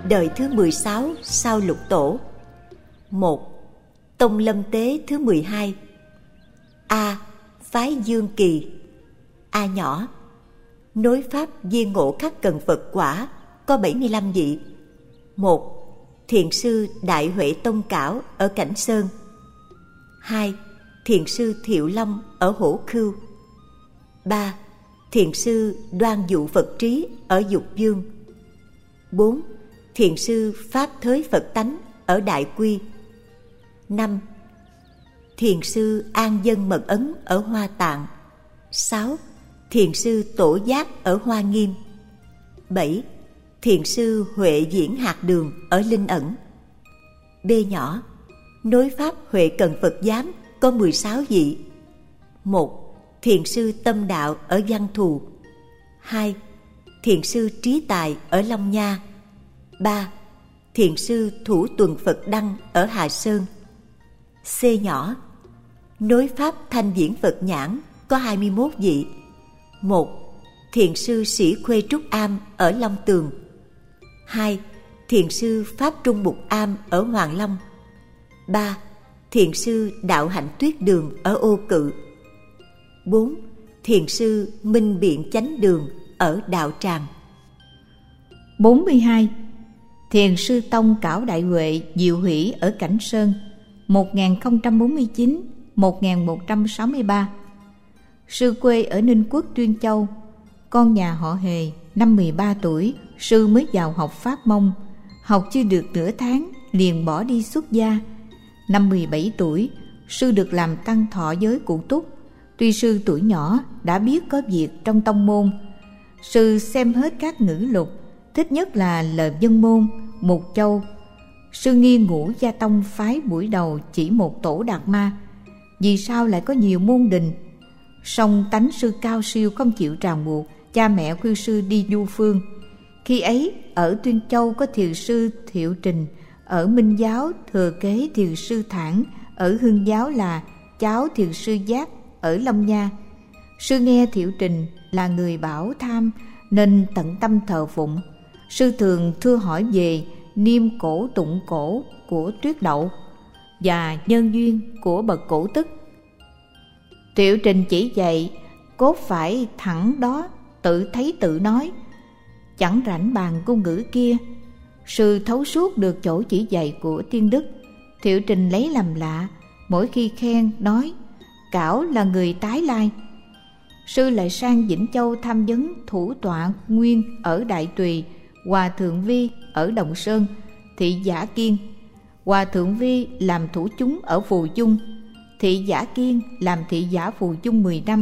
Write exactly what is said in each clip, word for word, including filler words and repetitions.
đời thứ mười sáu sau Lục Tổ. Một. Tông Lâm Tế thứ mười hai. A. Phái Dương Kỳ. A nhỏ. Nối pháp viên ngộ khắc cần Phật quả có bảy mươi lăm vị. Một. Thiền sư Đại Huệ Tông Cảo ở Cảnh Sơn. Hai. Thiền sư Thiệu Long ở Hổ Khưu. Ba. Thiền sư Đoan Dụ Phật Trí ở Dục Dương. Bốn. Thiền sư Pháp Thới Phật Tánh ở Đại Quy. Năm. Thiền sư An Dân Mật Ấn ở Hoa Tạng. Sáu. Thiền sư Tổ Giác ở Hoa Nghiêm. Bảy. Thiền sư Huệ Diễn Hạt Đường ở Linh Ẩn. B nhỏ. Nối pháp Huệ Cần Phật Giám có mười sáu vị. Một. Thiền sư Tâm Đạo ở Văn Thù. Hai. Thiền sư Trí Tài ở Long Nha. Ba. Thiền sư Thủ Tuần Phật Đăng ở Hà Sơn. C nhỏ. Nối pháp Thanh Viễn Phật Nhãn có hai mươi mốt vị. Một. Thiền sư Sĩ Khuê Trúc Am ở Long Tường. Hai. Thiền sư Pháp Trung Bục Am ở Hoàng Long. Ba. Thiền sư Đạo Hạnh Tuyết Đường ở Ô Cự. Bốn. Thiền sư Minh Biện Chánh Đường ở Đạo Tràng. Bốn mươi hai. Thiền sư Tông Cảo Đại Huệ Diệu Hỷ ở Cảnh Sơn một nghìn không trăm bốn mươi chín đến một nghìn một trăm sáu mươi ba. Sư quê ở Ninh Quốc Tuyên Châu. Con nhà họ Hề. Năm mười ba tuổi, sư mới vào học Pháp Mông. Học chưa được nửa tháng liền bỏ đi xuất gia. Năm mười bảy tuổi, sư được làm tăng thọ giới Cụ Túc. Tuy sư tuổi nhỏ đã biết có việc trong tông môn. Sư xem hết các ngữ lục, thích nhất là lời Dân Môn, Mục Châu. Sư nghi Ngũ Gia Tông phái buổi đầu chỉ một tổ Đạt Ma, vì sao lại có nhiều môn đình? Song tánh sư cao siêu không chịu ràng buộc, cha mẹ khuyên sư đi du phương. Khi ấy ở Tuyên Châu có thiền sư Thiệu Trình, ở Minh Giáo thừa kế thiền sư Thản, ở Hưng Giáo là cháu thiền sư Giác ở Long Nha. Sư nghe Thiệu Trình là người bảo tham nên tận tâm thờ phụng. Sư thường thưa hỏi về niêm cổ tụng cổ của Tuyết Đậu và nhân duyên của bậc cổ tức. Thiệu Trình chỉ dạy cốt phải thẳng đó, tự thấy tự nói, chẳng rảnh bàn ngôn ngữ kia. Sư thấu suốt được chỗ chỉ dạy của tiên đức. Thiệu Trình lấy làm lạ, mỗi khi khen nói Cảo là người tái lai. Sư lại sang Vĩnh Châu tham vấn thủ tọa Nguyên ở Đại Tùy, Hòa Thượng Vi ở Đồng Sơn, Thị Giả Kiên. Hòa Thượng Vi làm thủ chúng ở Phù Dung, Thị Giả Kiên làm thị giả Phù Dung mười năm.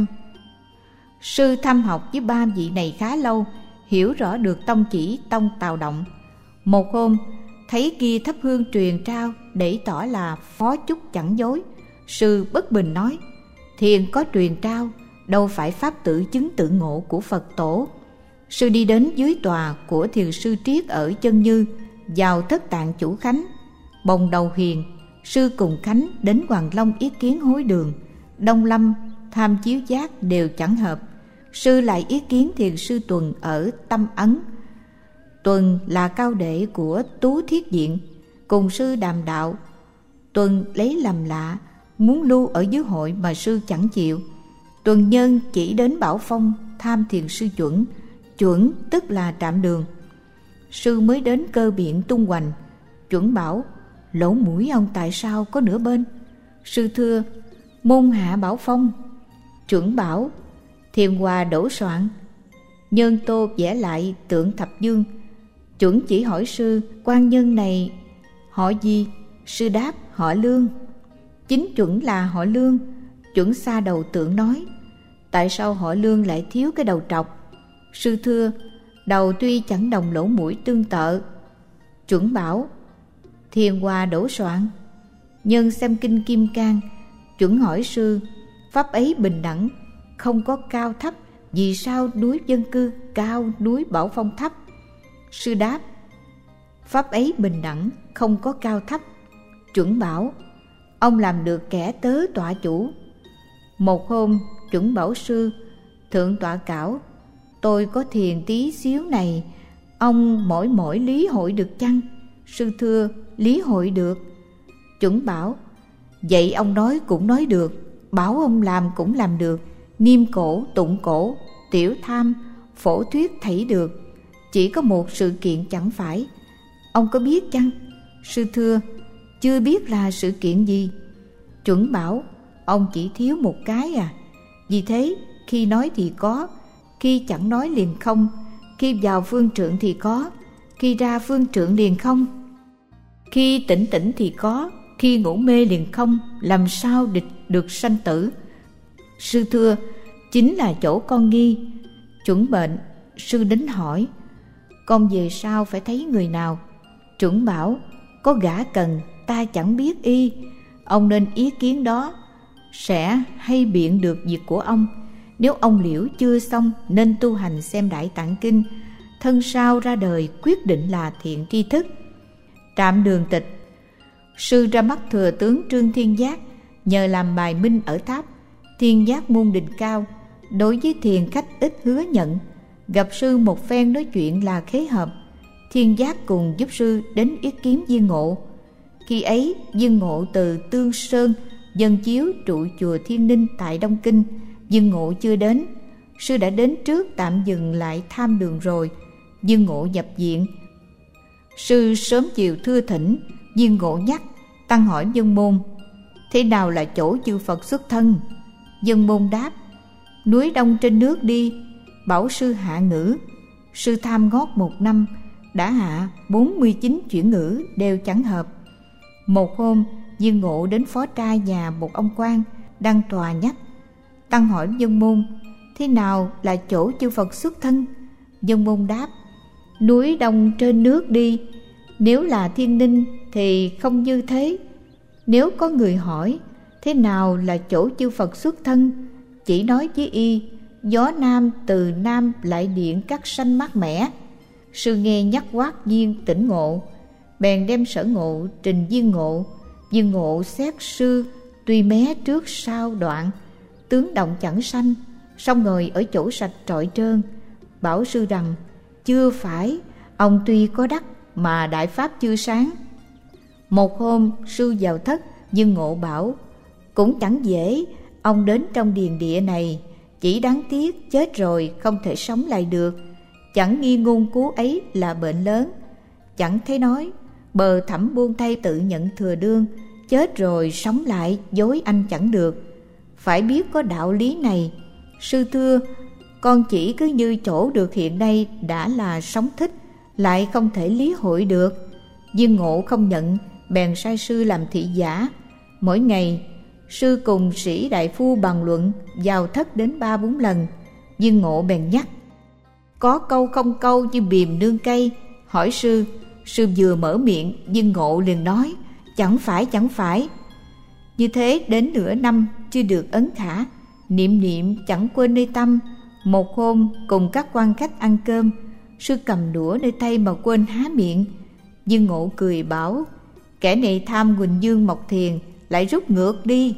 Sư thăm học với ba vị này khá lâu, hiểu rõ được tông chỉ tông Tào Động. Một hôm thấy kia thắp hương truyền trao để tỏ là phó chúc chẳng dối. Sư bất bình nói, thiền có truyền trao, đâu phải pháp tự chứng tự ngộ của Phật tổ. Sư đi đến dưới tòa của thiền sư Triết ở Chân Như, vào thất tạng chủ Khánh. Bồng đầu hiền, sư cùng Khánh đến Hoàng Long ý kiến hối đường. Đông Lâm, Tham Chiếu Giác đều chẳng hợp. Sư lại ý kiến thiền sư Tuần ở Tâm Ấn. Tuần là cao đệ của Tú Thiết Diện, cùng sư đàm đạo. Tuần lấy làm lạ, muốn lưu ở dưới hội mà sư chẳng chịu. Tuần nhân chỉ đến Bảo Phong tham thiền sư Chuẩn. Chuẩn tức là Trạm Đường. Sư mới đến Cơ Biện tung hoành. Chuẩn bảo, lỗ mũi ông tại sao có nửa bên? Sư thưa, môn hạ Bảo Phong. Chuẩn bảo, Thiền Hòa đổ soạn. Nhân tô vẽ lại tượng Thập Dương. Chuẩn chỉ hỏi sư, quan nhân này họ gì? Sư đáp, họ Lương. Chính Chuẩn là họ Lương. Chuẩn xa đầu tượng nói, tại sao họ Lương lại thiếu cái đầu trọc? Sư thưa, đầu tuy chẳng đồng lỗ mũi tương tự. Chuẩn bảo, Thiền Hòa đổ soạn. Nhân xem kinh Kim Cang. Chuẩn hỏi sư, pháp ấy bình đẳng, không có cao thấp, vì sao núi Dân Cư cao, núi Bảo Phong thấp? Sư đáp, pháp ấy bình đẳng, không có cao thấp. Chuẩn bảo, ông làm được kẻ tớ tọa chủ. Một hôm Chuẩn bảo sư, thượng tọa Cảo, tôi có thiền tí xíu này, Ông mỏi mỏi lý hội được chăng? Sư thưa, lý hội được. Chuẩn bảo: vậy ông nói cũng nói được, bảo ông làm cũng làm được, niêm cổ, tụng cổ, tiểu tham, phổ thuyết thảy được. Chỉ có một sự kiện chẳng phải. Ông có biết chăng? Sư thưa, chưa biết là sự kiện gì. Chuẩn bảo: ông chỉ thiếu một cái à. Vì thế khi nói thì có, khi chẳng nói liền không, khi vào phương trượng thì có, khi ra phương trượng liền không, khi tỉnh tỉnh thì có, khi ngủ mê liền không, làm sao địch được sanh tử? Sư thưa, chính là chỗ con nghi. Chuẩn bệnh: sư đến hỏi, con về sau phải thấy người nào? Chuẩn bảo: có gã cần, ta chẳng biết y. Ông nên ý kiến đó, sẽ hay biện được việc của ông. Nếu ông liễu chưa xong, nên tu hành xem Đại Tạng Kinh, thân sau ra đời quyết định là thiện tri thức. Trạm Đường Tịch: sư ra mắt thừa tướng Trương Thiên Giác, nhờ làm bài minh ở tháp. Thiên Giác môn đình cao, đối với thiền khách ít hứa nhận. Gặp sư một phen nói chuyện là khế hợp. Thiên Giác cùng giúp sư đến yết kiến Viên Ngộ. Khi ấy Viên Ngộ từ Tương Sơn dâng chiếu trụ chùa Thiên Ninh tại Đông Kinh. Viên Ngộ chưa đến, sư đã đến trước tạm dừng lại tham đường rồi. Viên Ngộ nhập viện, sư sớm chiều thưa thỉnh. Viên Ngộ nhắc, tăng hỏi Dân Môn: thế nào là chỗ chư Phật xuất thân? Dân Môn đáp: núi Đông trên nước đi. Bảo sư hạ ngữ. Sư tham ngót một năm, đã hạ bốn mươi chín chuyển ngữ đều chẳng hợp. Một hôm Viên Ngộ đến phó trai nhà một ông quan đang tòa nhắc. Tăng hỏi Dân Môn: thế nào là chỗ chư Phật xuất thân? Dân Môn đáp: núi Đông trên nước đi. Nếu là Thiên Ninh thì không như thế. Nếu có người hỏi thế nào là chỗ chư Phật xuất thân, chỉ nói với y: gió nam từ nam lại điện cắt sanh mát mẻ. Sư nghe nhắc quát Viên tỉnh ngộ, bèn đem sở ngộ trình Viên Ngộ. Viên Ngộ xét sư tuy mé trước sau đoạn, tướng động chẳng sanh, song ngồi ở chỗ sạch trọi trơn. Bảo sư rằng: chưa phải, ông tuy có đắc mà đại pháp chưa sáng. Một hôm sư vào thất, Viên Ngộ bảo: cũng chẳng dễ, ông đến trong điền địa này, chỉ đáng tiếc chết rồi không thể sống lại được. Chẳng nghi ngôn cú ấy là bệnh lớn. Chẳng thấy nói, bờ thẳm buông thay tự nhận thừa đương, chết rồi sống lại dối anh chẳng được. Phải biết có đạo lý này. Sư thưa, con chỉ cứ như chỗ được hiện nay đã là sống thích, lại không thể lý hội được. Viên Ngộ không nhận, bèn sai sư làm thị giả. Mỗi ngày sư cùng sĩ đại phu bàn luận, vào thất đến ba bốn lần. Viên Ngộ bèn nhắc, có câu không câu như bìm nương cây. Hỏi sư, sư vừa mở miệng, Viên Ngộ liền nói: chẳng phải, chẳng phải. Như thế đến nửa năm chưa được ấn khả, niệm niệm chẳng quên nơi tâm. Một hôm cùng các quan khách ăn cơm, sư cầm đũa nơi tay mà quên há miệng. Viên Ngộ cười bảo: kẻ này tham Huỳnh Dương Mộc Thiền, lại rút ngược đi.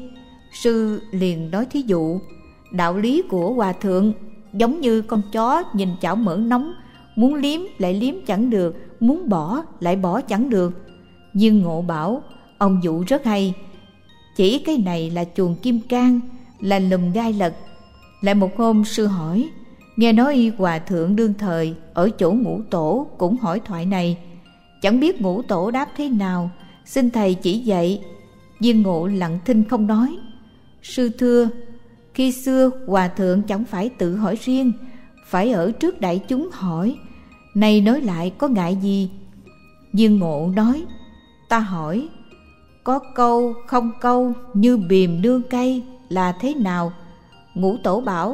Sư liền nói thí dụ: đạo lý của hòa thượng giống như con chó nhìn chảo mỡ nóng, muốn liếm lại liếm chẳng được, muốn bỏ lại bỏ chẳng được. Viên Ngộ bảo: ông dụ rất hay, chỉ cái này là chuồng kim cang, là lùm gai lật. Lại một hôm sư hỏi, nghe nói hòa thượng đương thời ở chỗ Ngũ Tổ cũng hỏi thoại này, chẳng biết Ngũ Tổ đáp thế nào, xin thầy chỉ dạy. Viên Ngộ lặng thinh không nói. Sư thưa, khi xưa hòa thượng chẳng phải tự hỏi riêng, phải ở trước đại chúng hỏi, nay nói lại có ngại gì? Viên Ngộ nói: ta hỏi, có câu không câu như bìm nương cây là thế nào? Ngũ Tổ bảo: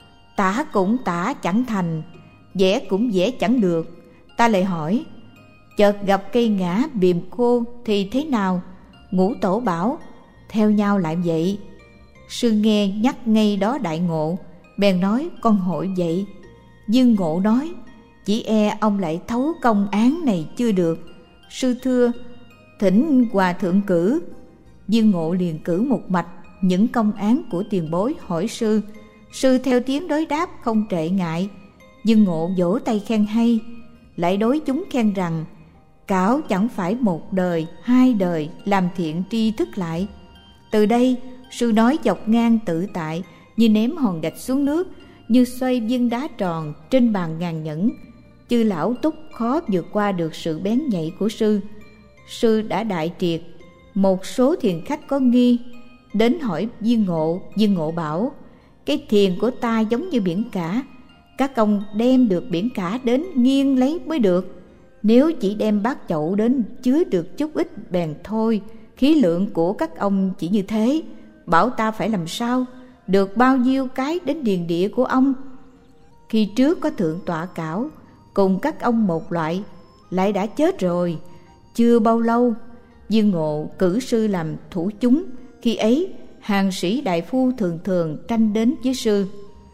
tả cũng tả chẳng thành, vẽ cũng vẽ chẳng được. Ta lại hỏi, chợt gặp cây ngã bìm khô thì thế nào? Ngũ Tổ bảo: theo nhau lại vậy. Sư nghe nhắc ngay đó đại ngộ, bèn nói: con hội vậy. Viên Ngộ nói: chỉ e ông lại thấu công án này chưa được. Sư thưa, thỉnh hòa thượng cử. Viên Ngộ liền cử một mạch những công án của tiền bối hỏi sư. Sư theo tiếng đối đáp không trệ ngại. Viên Ngộ vỗ tay khen hay. lại đối chúng khen rằng Cảo chẳng phải một đời, hai đời làm thiện tri thức lại. Từ đây, sư nói dọc ngang tự tại, như ném hòn gạch xuống nước, như xoay viên đá tròn trên bàn ngàn nhẫn. Chư lão túc khó vượt qua được sự bén nhạy của sư. Sư đã đại triệt. Một số thiền khách có nghi đến hỏi Viên Ngộ. Viên Ngộ bảo: cái thiền của ta giống như biển cả, các ông đem được biển cả đến nghiêng lấy mới được. Nếu chỉ đem bát chậu đến chứa được chút ít bèn thôi. Khí lượng của các ông chỉ như thế, bảo ta phải làm sao được bao nhiêu cái đến điền địa của ông. Khi trước có thượng tọa Cảo cùng các ông một loại, lại đã chết rồi. Chưa bao lâu, Viên Ngộ cử sư làm thủ chúng. Khi ấy, hàng sĩ đại phu thường thường tranh đến với sư.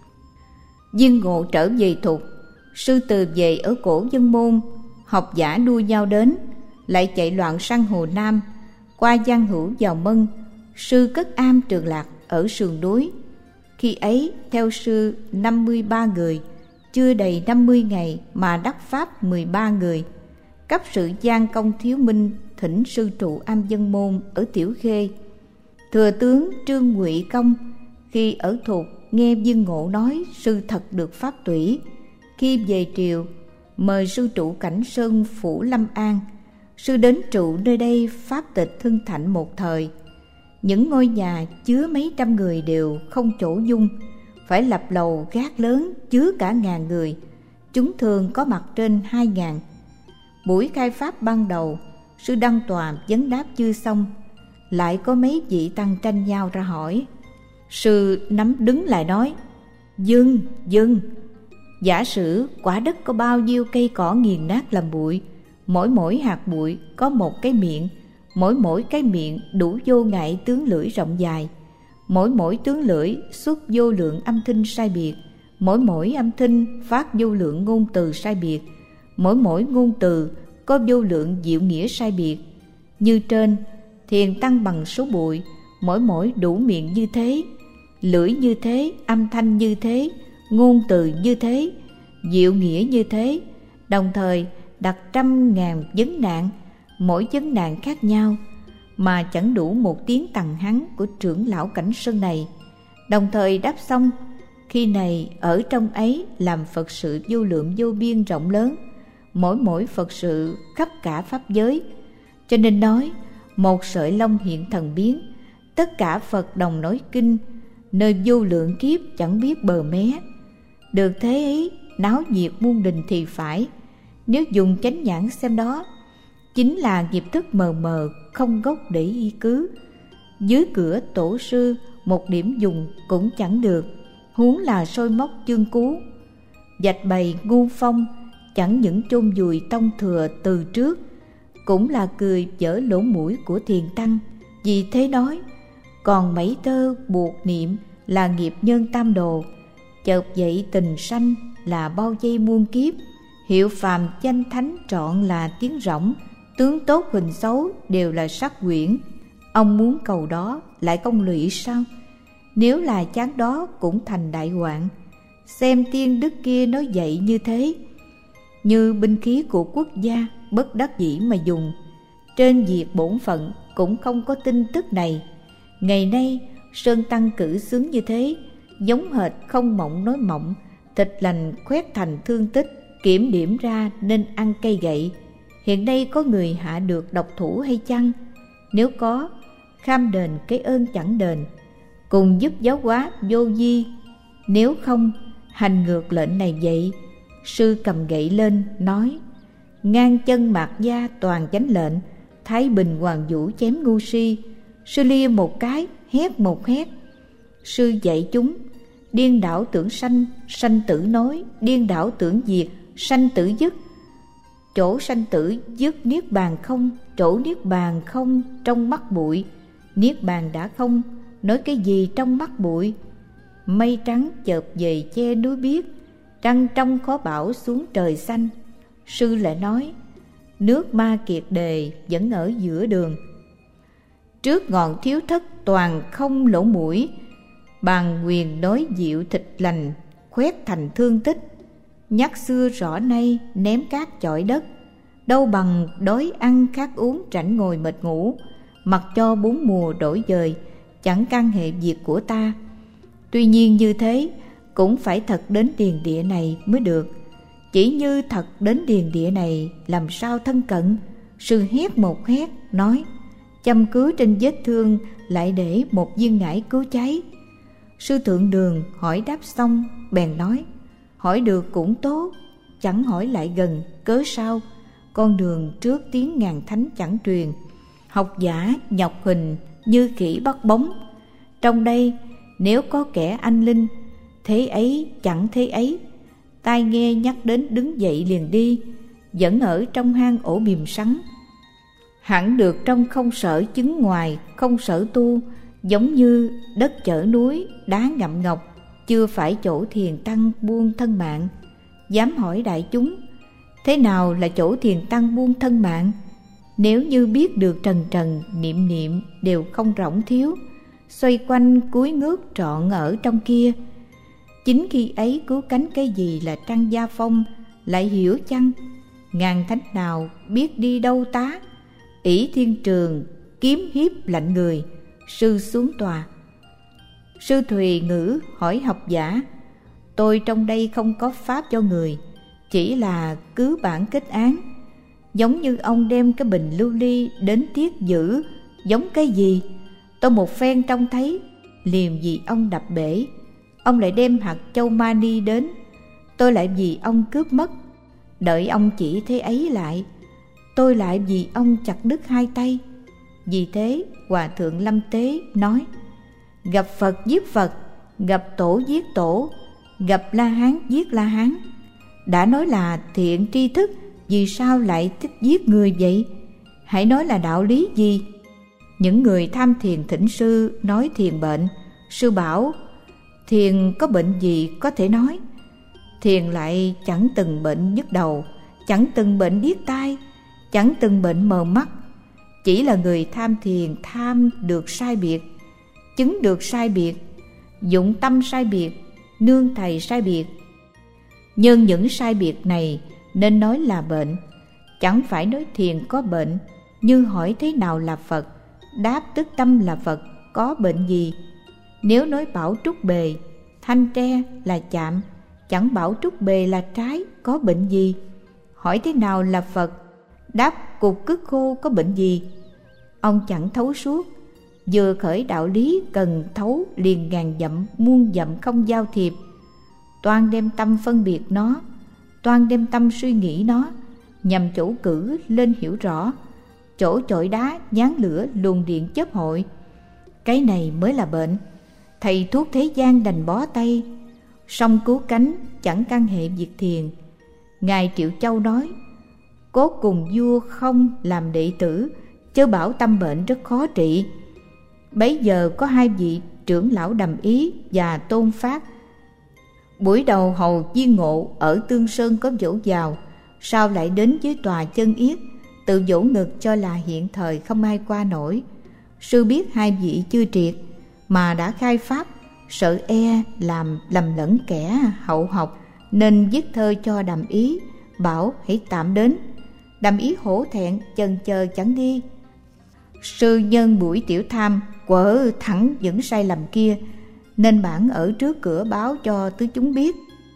Viên Ngộ trở về Thục, sư từ về ở Cổ Vân Môn. Học giả đua nhau đến, lại chạy loạn sang Hồ Nam, qua Giang Hữu vào Mân. Sư cất am Trường Lạc ở sườn núi. Khi ấy theo sư năm mươi ba người, chưa đầy năm mươi ngày mà đắc pháp mười ba người. Cấp sự Giang Công Thiếu Minh thỉnh sư trụ am Vân Môn ở Tiểu Khê. Thừa tướng Trương Ngụy Công khi ở Thục nghe Viên Ngộ nói sư thật được pháp tủy. Khi về triều, mời sư trụ Cảnh Sơn phủ Lâm An. Sư đến trụ nơi đây pháp tịch hưng thạnh một thời. Những ngôi nhà chứa mấy trăm người đều không chỗ dung, phải lập lầu gác lớn chứa cả ngàn người. Chúng thường có mặt trên hai ngàn. Buổi khai pháp ban đầu, sư đăng tòa vấn đáp chưa xong, lại có mấy vị tăng tranh nhau ra hỏi. Sư nắm đứng lại nói: Dừng, dừng. Giả sử quả đất có bao nhiêu cây cỏ nghiền nát làm bụi, mỗi mỗi hạt bụi có một cái miệng, mỗi mỗi cái miệng đủ vô ngại tướng lưỡi rộng dài, mỗi mỗi tướng lưỡi xuất vô lượng âm thanh sai biệt, mỗi mỗi âm thanh phát vô lượng ngôn từ sai biệt, mỗi mỗi ngôn từ có vô lượng diệu nghĩa sai biệt. Như trên, thiền tăng bằng số bụi, mỗi mỗi đủ miệng như thế, lưỡi như thế, âm thanh như thế, ngôn từ như thế, diệu nghĩa như thế, đồng thời đặt trăm ngàn vấn nạn, mỗi vấn nạn khác nhau, mà chẳng đủ một tiếng tằng hắn của trưởng lão Cảnh Sơn này. Đồng thời đáp xong, khi này ở trong ấy làm Phật sự vô lượng vô biên rộng lớn, mỗi mỗi Phật sự khắp cả pháp giới. Cho nên nói, một sợi lông hiện thần biến, tất cả Phật đồng nói kinh, nơi vô lượng kiếp chẳng biết bờ mé. Được thế ấy, náo nhiệt muôn đình thì phải. Nếu dùng chánh nhãn xem đó, chính là nghiệp thức mờ mờ, không gốc để y cứ. Dưới cửa tổ sư, một điểm dùng cũng chẳng được, huống là soi móc chương cú. Vạch bày ngu phong, chẳng những chôn vùi tông thừa từ trước, cũng là cười vỡ lỗ mũi của thiền tăng. Vì thế nói, còn mảy tơ buộc niệm là nghiệp nhân tam đồ, chợt dậy tình sanh là bao dây muôn kiếp, hiệu phàm danh thánh trọn là tiếng rỗng, tướng tốt hình xấu đều là sắc quyển. Ông muốn cầu đó lại công lụy sao? Nếu là chán đó cũng thành đại hoạn. Xem tiên đức kia nói dạy như thế, như binh khí của quốc gia bất đắc dĩ mà dùng. Trên việc bổn phận cũng không có tin tức này. Ngày nay Sơn Tăng cử xướng như thế, giống hệt không mộng nói mộng, thịt lành khoét thành thương tích, kiểm điểm ra nên ăn cây gậy. Hiện nay có người hạ được độc thủ hay chăng? Nếu có, kham đền cái ơn chẳng đền, cùng giúp giáo hóa vô vi. Nếu không, hành ngược lệnh này vậy. Sư cầm gậy lên nói: ngang chân mạc gia toàn chánh lệnh, Thái Bình Hoàng Vũ chém ngu si. Sư lia một cái, hét một hét. Sư dạy chúng: điên đảo tưởng sanh, sanh tử nói; điên đảo tưởng diệt, sanh tử dứt. Chỗ sanh tử dứt niết bàn không, chỗ niết bàn không trong mắt bụi. Niết bàn đã không, nói cái gì trong mắt bụi? Mây trắng chợt về che núi biếc, trăng trong khó bảo xuống trời xanh. Sư lại nói: nước ma kiệt đề vẫn ở giữa đường. Trước ngọn thiếu thất toàn không lỗ mũi, bàn quyền nói diệu thịt lành khoét thành thương tích. nhắc xưa rõ nay ném cát chọi đất. Đâu bằng đói ăn khát uống rảnh ngồi mệt ngủ, mặc cho bốn mùa đổi dời, chẳng can hệ việc của ta. Tuy nhiên như thế cũng phải thật đến điền địa này mới được. Chỉ như thật đến điền địa này làm sao thân cận? Sư hét một hét nói: châm cứu trên vết thương lại để một viên ngải cứu cháy. Sư Thượng Đường hỏi đáp xong bèn nói: hỏi được cũng tốt, chẳng hỏi lại gần cớ sao? Con đường trước tiếng ngàn thánh chẳng truyền, học giả nhọc hình như khỉ bắt bóng. Trong đây nếu có kẻ anh linh, thế ấy chẳng thế ấy. Tai nghe nhắc đến đứng dậy liền đi, vẫn ở trong hang ổ bìm sắn. Hẳn được trong không sở chứng ngoài, không sở tu, giống như đất chở núi, đá ngậm ngọc, chưa phải chỗ thiền tăng buông thân mạng. Dám hỏi đại chúng, thế nào là chỗ thiền tăng buông thân mạng? Nếu như biết được trần trần niệm niệm đều không rỗng thiếu, xoay quanh cúi ngước trọn ở trong kia. Chính khi ấy cứu cánh cái gì là trăng gia phong, lại hiểu chăng? Ngàn thánh nào biết đi đâu tá, ỷ thiên trường kiếm hiếp lạnh người. Sư xuống tòa. Sư Thùy Ngữ hỏi học giả: tôi trong đây không có pháp cho người, chỉ là cứ bản kết án. Giống như ông đem cái bình lưu ly đến tiết giữ, giống cái gì? Tôi một phen trông thấy, liền vì ông đập bể. Ông lại đem hạt châu mani đến, tôi lại vì ông cướp mất. Đợi ông chỉ thế ấy lại, tôi lại vì ông chặt đứt hai tay. Vì thế Hòa Thượng Lâm Tế nói: gặp Phật giết Phật, gặp Tổ giết Tổ, gặp La Hán giết La Hán. Đã nói là thiện tri thức, vì sao lại thích giết người vậy? Hãy nói là đạo lý gì? Những người tham thiền thỉnh sư nói thiền bệnh. Sư bảo: thiền có bệnh gì có thể nói? Thiền lại chẳng từng bệnh nhức đầu, chẳng từng bệnh điếc tai, chẳng từng bệnh mờ mắt. Chỉ là người tham thiền tham được sai biệt, chứng được sai biệt, dụng tâm sai biệt, nương thầy sai biệt. Nhưng những sai biệt này nên nói là bệnh, chẳng phải nói thiền có bệnh. Như hỏi thế nào là Phật, đáp tức tâm là Phật, có bệnh gì? Nếu nói bảo trúc bề, thanh tre là chạm, chẳng bảo trúc bề là trái, có bệnh gì? Hỏi thế nào là Phật, đáp cục cứt khô, có bệnh gì? Ông chẳng thấu suốt. Vừa khởi đạo lý cần thấu liền ngàn dặm muôn dặm không giao thiệp. Toan đem tâm phân biệt nó, toan đem tâm suy nghĩ nó, nhằm chỗ cử lên hiểu rõ, chỗ chọi đá nhán lửa luồng điện chớp hội. Cái này mới là bệnh. Thầy thuốc thế gian đành bó tay, song cứu cánh chẳng can hệ việc thiền. Ngài Triệu Châu nói: cốt cùng vua không làm đệ tử, chớ bảo tâm bệnh rất khó trị. Bấy giờ có hai vị trưởng lão Đầm Ý và Tôn Phát. Buổi đầu hầu Viên Ngộ ở Tương Sơn có dỗ vào, sau lại đến với tòa Chân Yết, tự vỗ ngực cho là hiện thời không ai qua nổi. Sư biết hai vị chưa triệt mà đã khai pháp, sợ e làm lầm lẫn kẻ hậu học, nên viết thơ cho Đầm Ý, bảo hãy tạm đến. Đầm Ý hổ thẹn chần chờ chẳng đi. Sư nhân buổi tiểu tham quở thẳng những sai lầm kia, nên bản ở trước cửa báo cho tứ chúng biết.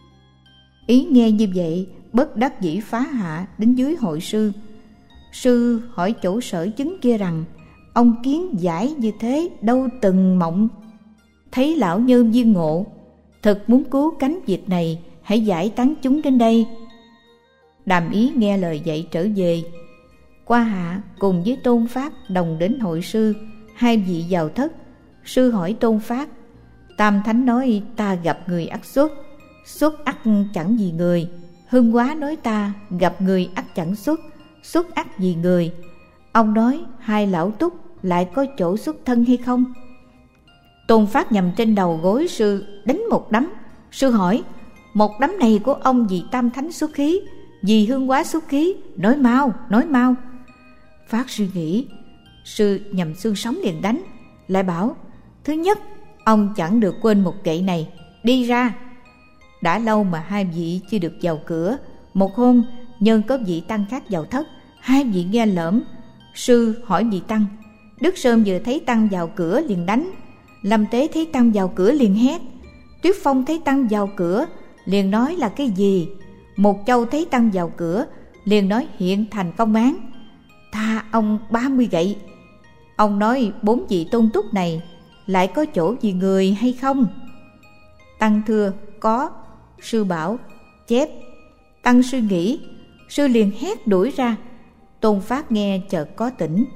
Ý nghe như vậy, bất đắc dĩ phá hạ đến dưới hội sư. Sư hỏi chỗ sở chứng kia rằng: ông kiến giải như thế đâu từng mộng. Thấy lão nhân Viên Ngộ thật muốn cứu cánh việc này, hãy giải tán chúng đến đây. Đàm Ý nghe lời dạy trở về. Qua hạ cùng với Tôn Phát đồng đến hội sư. Hai vị vào thất. Sư hỏi Tôn Phát: Tam Thánh nói ta gặp người ắt xuất, xuất ắt chẳng vì người. Hưng Quá nói ta gặp người ắt chẳng xuất, xuất ắt vì người. Ông nói hai lão túc lại có chỗ xuất thân hay không? Tôn Phát nhằm trên đầu gối sư đánh một đấm. Sư hỏi: một đấm này của ông vì Tam Thánh xuất khí, vì Hưng Quá xuất khí, nói mau, nói mau. Phát suy nghĩ. Sư nhằm xương sống liền đánh, lại bảo: thứ nhất, ông chẳng được quên một gậy này, đi ra. đã lâu mà hai vị chưa được vào cửa. Một hôm nhân có vị tăng khác vào thất, hai vị nghe lỡm. Sư hỏi vị tăng. Đức Sơn vừa thấy tăng vào cửa liền đánh. Lâm Tế thấy tăng vào cửa liền hét. Tuyết Phong thấy tăng vào cửa liền nói là cái gì. Một Châu thấy tăng vào cửa liền nói hiện thành công án, tha ông ba mươi gậy. Ông nói bốn vị tôn túc này lại có chỗ gì người hay không? Tăng thưa có. Sư bảo chép. Tăng suy nghĩ, sư liền hét đuổi ra. Tôn Phát nghe chợt có tỉnh.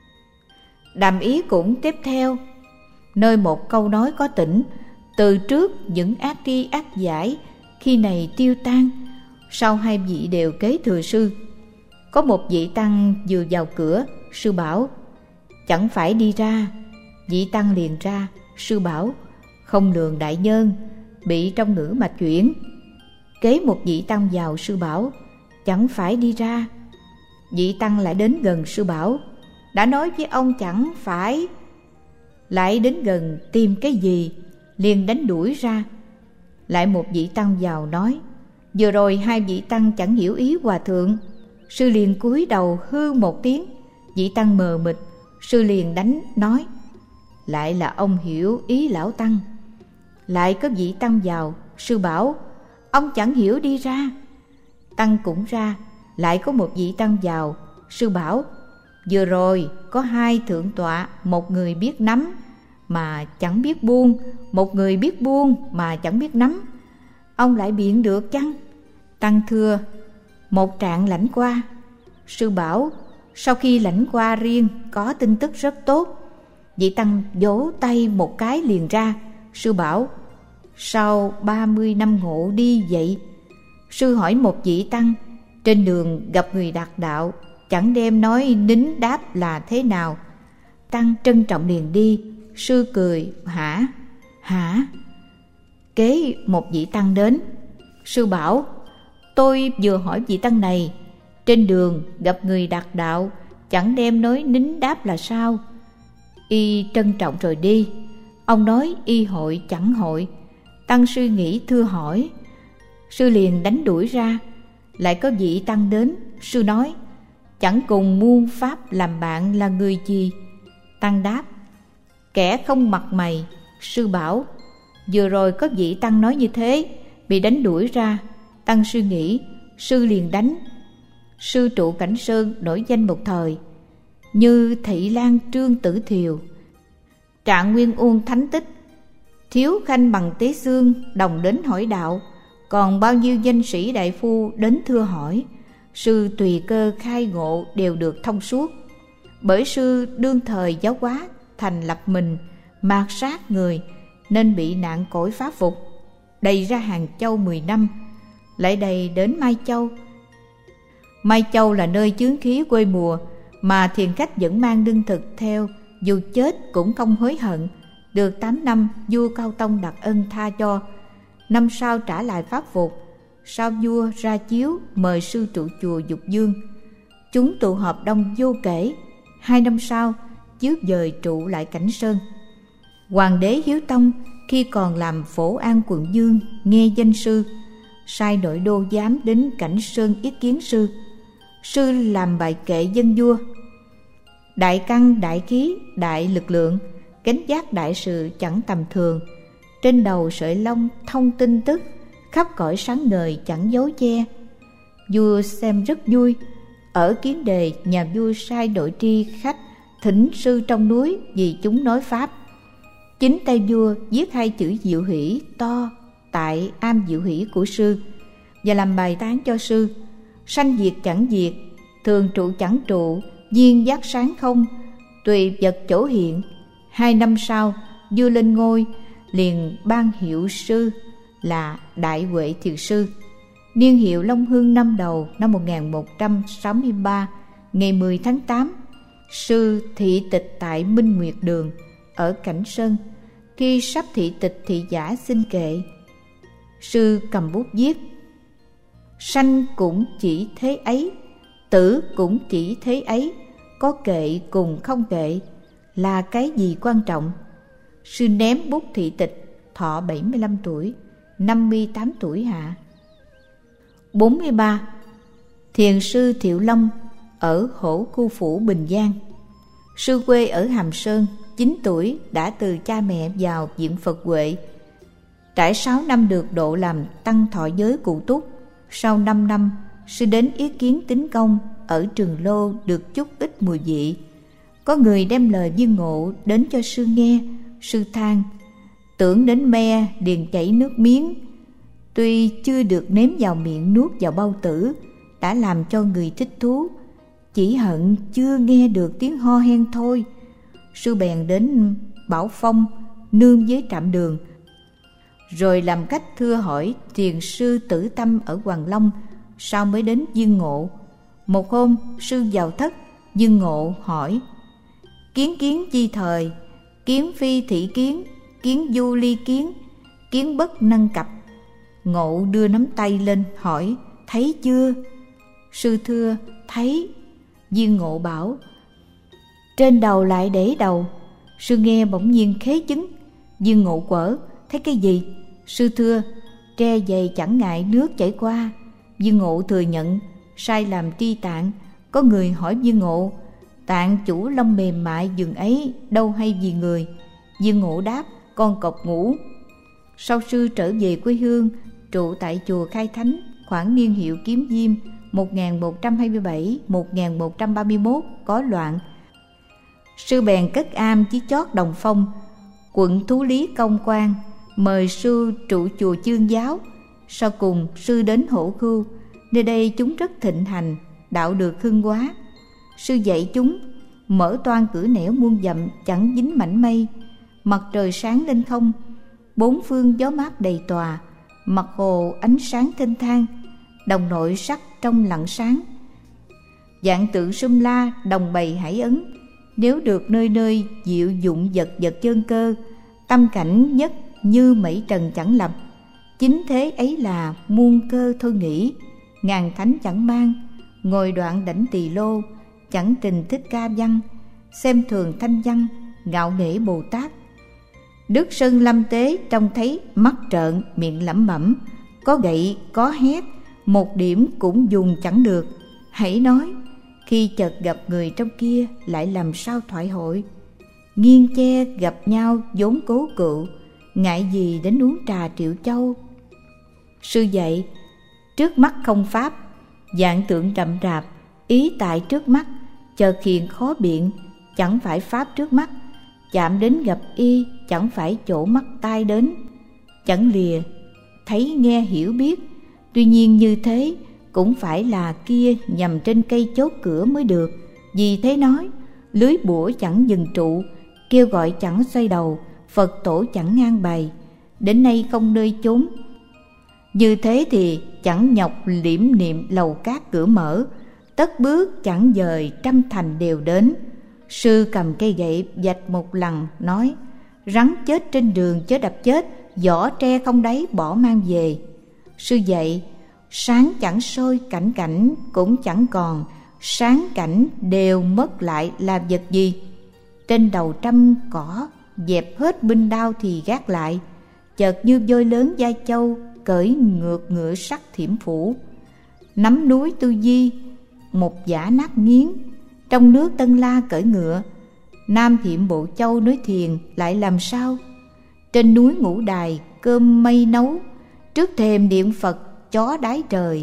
Đàm ý cũng tiếp theo. Nơi một câu nói có tỉnh, từ trước những ác tri ác giải khi này tiêu tan. Sau hai vị đều kế thừa sư. Có một vị tăng vừa vào cửa, sư bảo chẳng phải đi ra. Vị tăng liền ra. Sư bảo không lường đại nhân, bị trong ngữ mà chuyển. Kế một vị tăng vào, sư bảo chẳng phải đi ra. Vị tăng lại đến gần sư bảo, đã nói với ông chẳng phải. Lại đến gần tìm cái gì, liền đánh đuổi ra. Lại một vị tăng vào nói, vừa rồi hai vị tăng chẳng hiểu ý hòa thượng. Sư liền cúi đầu hư một tiếng. Vị tăng mờ mịt, sư liền đánh nói, lại là ông hiểu ý lão tăng. Lại có vị tăng vào, sư bảo ông chẳng hiểu đi ra. Tăng cũng ra. Lại có một vị tăng vào, sư bảo vừa rồi có hai thượng tọa, một người biết nắm mà chẳng biết buông, một người biết buông mà chẳng biết nắm. Ông lại biện được chăng? Tăng thưa một trạng lãnh qua. Sư bảo sau khi lãnh qua riêng có tin tức rất tốt. Vị tăng vỗ tay một cái liền ra. Sư bảo sau ba mươi năm ngộ đi vậy. Sư hỏi một vị tăng, trên đường gặp người đạt đạo chẳng đem nói nín đáp là thế nào. Tăng trân trọng liền đi. Sư cười hả hả. Kế một vị tăng đến. Sư bảo tôi vừa hỏi vị tăng này, trên đường gặp người đạt đạo chẳng đem nói nín đáp là sao. Y trân trọng rồi đi. Ông nói y hội chẳng hội. Tăng suy nghĩ thưa hỏi. Sư liền đánh đuổi ra. Lại có vị tăng đến. Sư nói chẳng cùng muôn pháp làm bạn là người gì? Tăng đáp kẻ không mặt mày. Sư bảo vừa rồi có vị tăng nói như thế, bị đánh đuổi ra. Tăng suy nghĩ, sư liền đánh. Sư trụ Cảnh Sơn nổi danh một thời, như Thị Lan Trương Tử Thiều, Trạng Nguyên Uông Thánh Tích, Thiếu Khanh Bằng Tế Xương đồng đến hỏi đạo. Còn bao nhiêu danh sĩ đại phu đến thưa hỏi. Sư tùy cơ khai ngộ đều được thông suốt. Bởi sư đương thời giáo hóa thành lập mình, mạt sát người, nên bị nạn cõi phá phục, đầy ra Hàng Châu mười năm, lại đầy đến Mai Châu. Mai Châu là nơi chướng khí quê mùa, mà thiền khách vẫn mang lương thực theo, dù chết cũng không hối hận. Được tám năm, vua Cao Tông đặc ân tha cho. Năm sau trả lại pháp phục. Sau vua ra chiếu mời sư trụ chùa Dục Dương. Chúng tụ họp đông vô kể. Hai năm sau chiếu dời trụ lại Cảnh Sơn. Hoàng đế Hiếu Tông khi còn làm phổ an quận Dương nghe danh sư, sai nội đô giám đến Cảnh Sơn ý kiến sư. Sư làm bài kệ dân vua. Đại căn đại khí đại lực lượng, gánh vác đại sự chẳng tầm thường. Trên đầu sợi lông thông tin tức, khắp cõi sáng ngời chẳng giấu che. Vua xem rất vui. Ở Kiến Đề, nhà vua sai đội tri khách thỉnh sư trong núi vì chúng nói pháp. Chính tay vua viết hai chữ Diệu Hỷ to tại am Diệu Hỷ của sư, và làm bài tán cho sư. Sanh diệt chẳng diệt, thường trụ chẳng trụ, duyên giác sáng không, tùy vật chỗ hiện. Hai năm sau vua lên ngôi, liền ban hiệu sư là Đại Huệ Thiền Sư. Niên hiệu Long Hưng năm đầu năm một nghìn một trăm sáu mươi ba, ngày mười tháng tám. Sư thị tịch tại Minh Nguyệt Đường ở Cảnh Sơn. Khi sắp thị tịch thị giả xin kệ, sư cầm bút viết: sanh cũng chỉ thế ấy, tử cũng chỉ thế ấy, có kệ cùng không kệ là cái gì quan trọng. Sư ném bút thị tịch, thọ bảy mươi lăm tuổi, năm mươi tám tuổi hạ. bốn mươi ba. Thiền sư Thiệu Long ở Hổ Khu Phủ, Bình Giang. Sư quê ở Hàm Sơn, chín tuổi đã từ cha mẹ vào viện Phật Huệ. Trải sáu năm được độ làm tăng thọ giới cụ túc. Sau năm năm, sư đến ý kiến tín công ở Trường Lô được chút ít mùi vị. Có người đem lời viên ngộ đến cho sư nghe. Sư than: tưởng đến me liền chảy nước miếng. Tuy chưa được nếm vào miệng nuốt vào bao tử đã làm cho người thích thú, chỉ hận chưa nghe được tiếng ho hen thôi. Sư bèn đến Bảo Phong nương với Trạm Đường, rồi làm cách thưa hỏi thiền sư Tử Tâm ở Hoàng Long, sau mới đến viên ngộ. Một hôm sư vào thất, viên ngộ hỏi: kiến kiến chi thời, kiến phi thị kiến, kiến du ly kiến, kiến bất năng cập. Ngộ đưa nắm tay lên hỏi: thấy chưa? Sư thưa: thấy. Viên ngộ bảo: trên đầu lại để đầu. Sư nghe bỗng nhiên khế chứng. Viên ngộ quở: thấy cái gì? Sư thưa: tre dày chẳng ngại nước chảy qua. Viên ngộ thừa nhận sai làm tri tạng. Có người hỏi viên ngộ: tạng chủ lông mềm mại giường ấy đâu hay vì người? Viên ngộ đáp: con cọp ngủ. Sau sư trở về quê hương, trụ tại chùa Khai Thánh, khoảng niên hiệu Kiếm Diêm một nghìn một trăm hai mươi bảy đến một nghìn một trăm ba mươi mốt có loạn. Sư bèn cất am chí chót Đồng Phong, quận Thú Lý Công Quan, mời sư trụ chùa Chương Giáo. Sau cùng sư đến Hổ Khu, nơi đây chúng rất thịnh hành, đạo được hưng hóa. Sư dạy chúng mở toan cửa nẻo muôn dặm chẳng dính mảnh mây, mặt trời sáng lên không, bốn phương gió mát đầy tòa, mặt hồ ánh sáng thênh thang, đồng nội sắc trong lặng sáng. Dạng tượng sum la đồng bày hải ấn, nếu được nơi nơi diệu dụng vật vật chân cơ, tâm cảnh nhất như mẩy trần chẳng lập. Chính thế ấy là muôn cơ thôi nghĩ, ngàn thánh chẳng mang, ngồi đoạn đảnh tỳ lô, chẳng trình thích ca văn, xem thường thanh văn, ngạo nghễ Bồ Tát. Đức Sơn Lâm Tế trông thấy mắt trợn, miệng lẩm bẩm, có gậy có hét, một điểm cũng dùng chẳng được. Hãy nói, khi chợt gặp người trong kia lại làm sao thoại hội. Nghiêng che gặp nhau vốn cố cựu, ngại gì đến uống trà Triệu Châu. Sư dạy, trước mắt không pháp, dạng tượng rậm rạp, ý tại trước mắt, chợt hiện khó biện, chẳng phải pháp trước mắt. Chạm đến gặp y, chẳng phải chỗ mắt tai đến, chẳng lìa thấy nghe hiểu biết. Tuy nhiên như thế cũng phải là kia nhằm trên cây chốt cửa mới được. Vì thế nói, lưới bủa chẳng dừng trụ, kêu gọi chẳng xoay đầu, Phật tổ chẳng ngang bày, đến nay không nơi chốn. Như thế thì chẳng nhọc liễm niệm lầu cát cửa mở, tất bước chẳng dời trăm thành đều đến. Sư cầm cây gậy vạch một lần nói, rắn chết trên đường chớ đập chết, vỏ tre không đáy bỏ mang về. Sư dạy, sáng chẳng sôi cảnh cảnh cũng chẳng còn, sáng cảnh đều mất lại là vật gì? Trên đầu trăm cỏ dẹp hết binh đao thì gác lại, chợt như voi lớn Giai Châu cởi ngược ngựa sắt thiểm phủ. Nắm núi Tư Di một giả nát nghiến, trong nước Tân La cởi ngựa. Nam Thiểm Bộ Châu nói thiền lại làm sao? Trên núi Ngũ Đài cơm mây nấu, trước thềm điện Phật chó đái trời.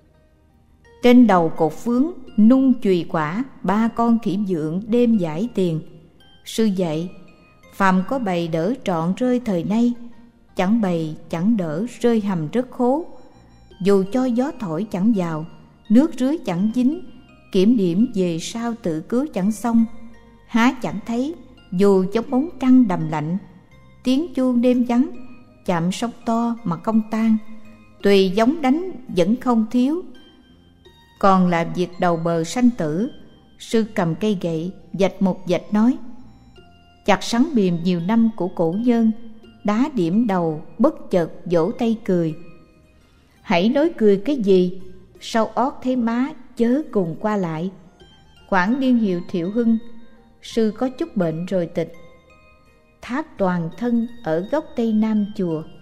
Trên đầu cột phướng nung chùy quả, ba con khỉ dượng đêm giải tiền. Sư dạy, phàm có bầy đỡ trọn rơi thời nay, chẳng bầy chẳng đỡ rơi hầm rất khố. Dù cho gió thổi chẳng vào, nước rưới chẳng dính, kiểm điểm về sau tự cứu chẳng xong. Há chẳng thấy, dù trong bóng trăng đầm lạnh, tiếng chuông đêm vắng, chạm sóng to mà không tan, tùy giống đánh vẫn không thiếu. Còn là việc đầu bờ sanh tử. Sư cầm cây gậy vạch một vạch nói, chặt sắn bìm nhiều năm của cổ nhân, đá điểm đầu bất chợt vỗ tay cười. Hãy nói cười cái gì, sau ót thấy má chớ cùng qua lại. Khoảng niên hiệu Thiệu Hưng, sư có chút bệnh rồi tịch. Tháp toàn thân ở góc tây nam chùa.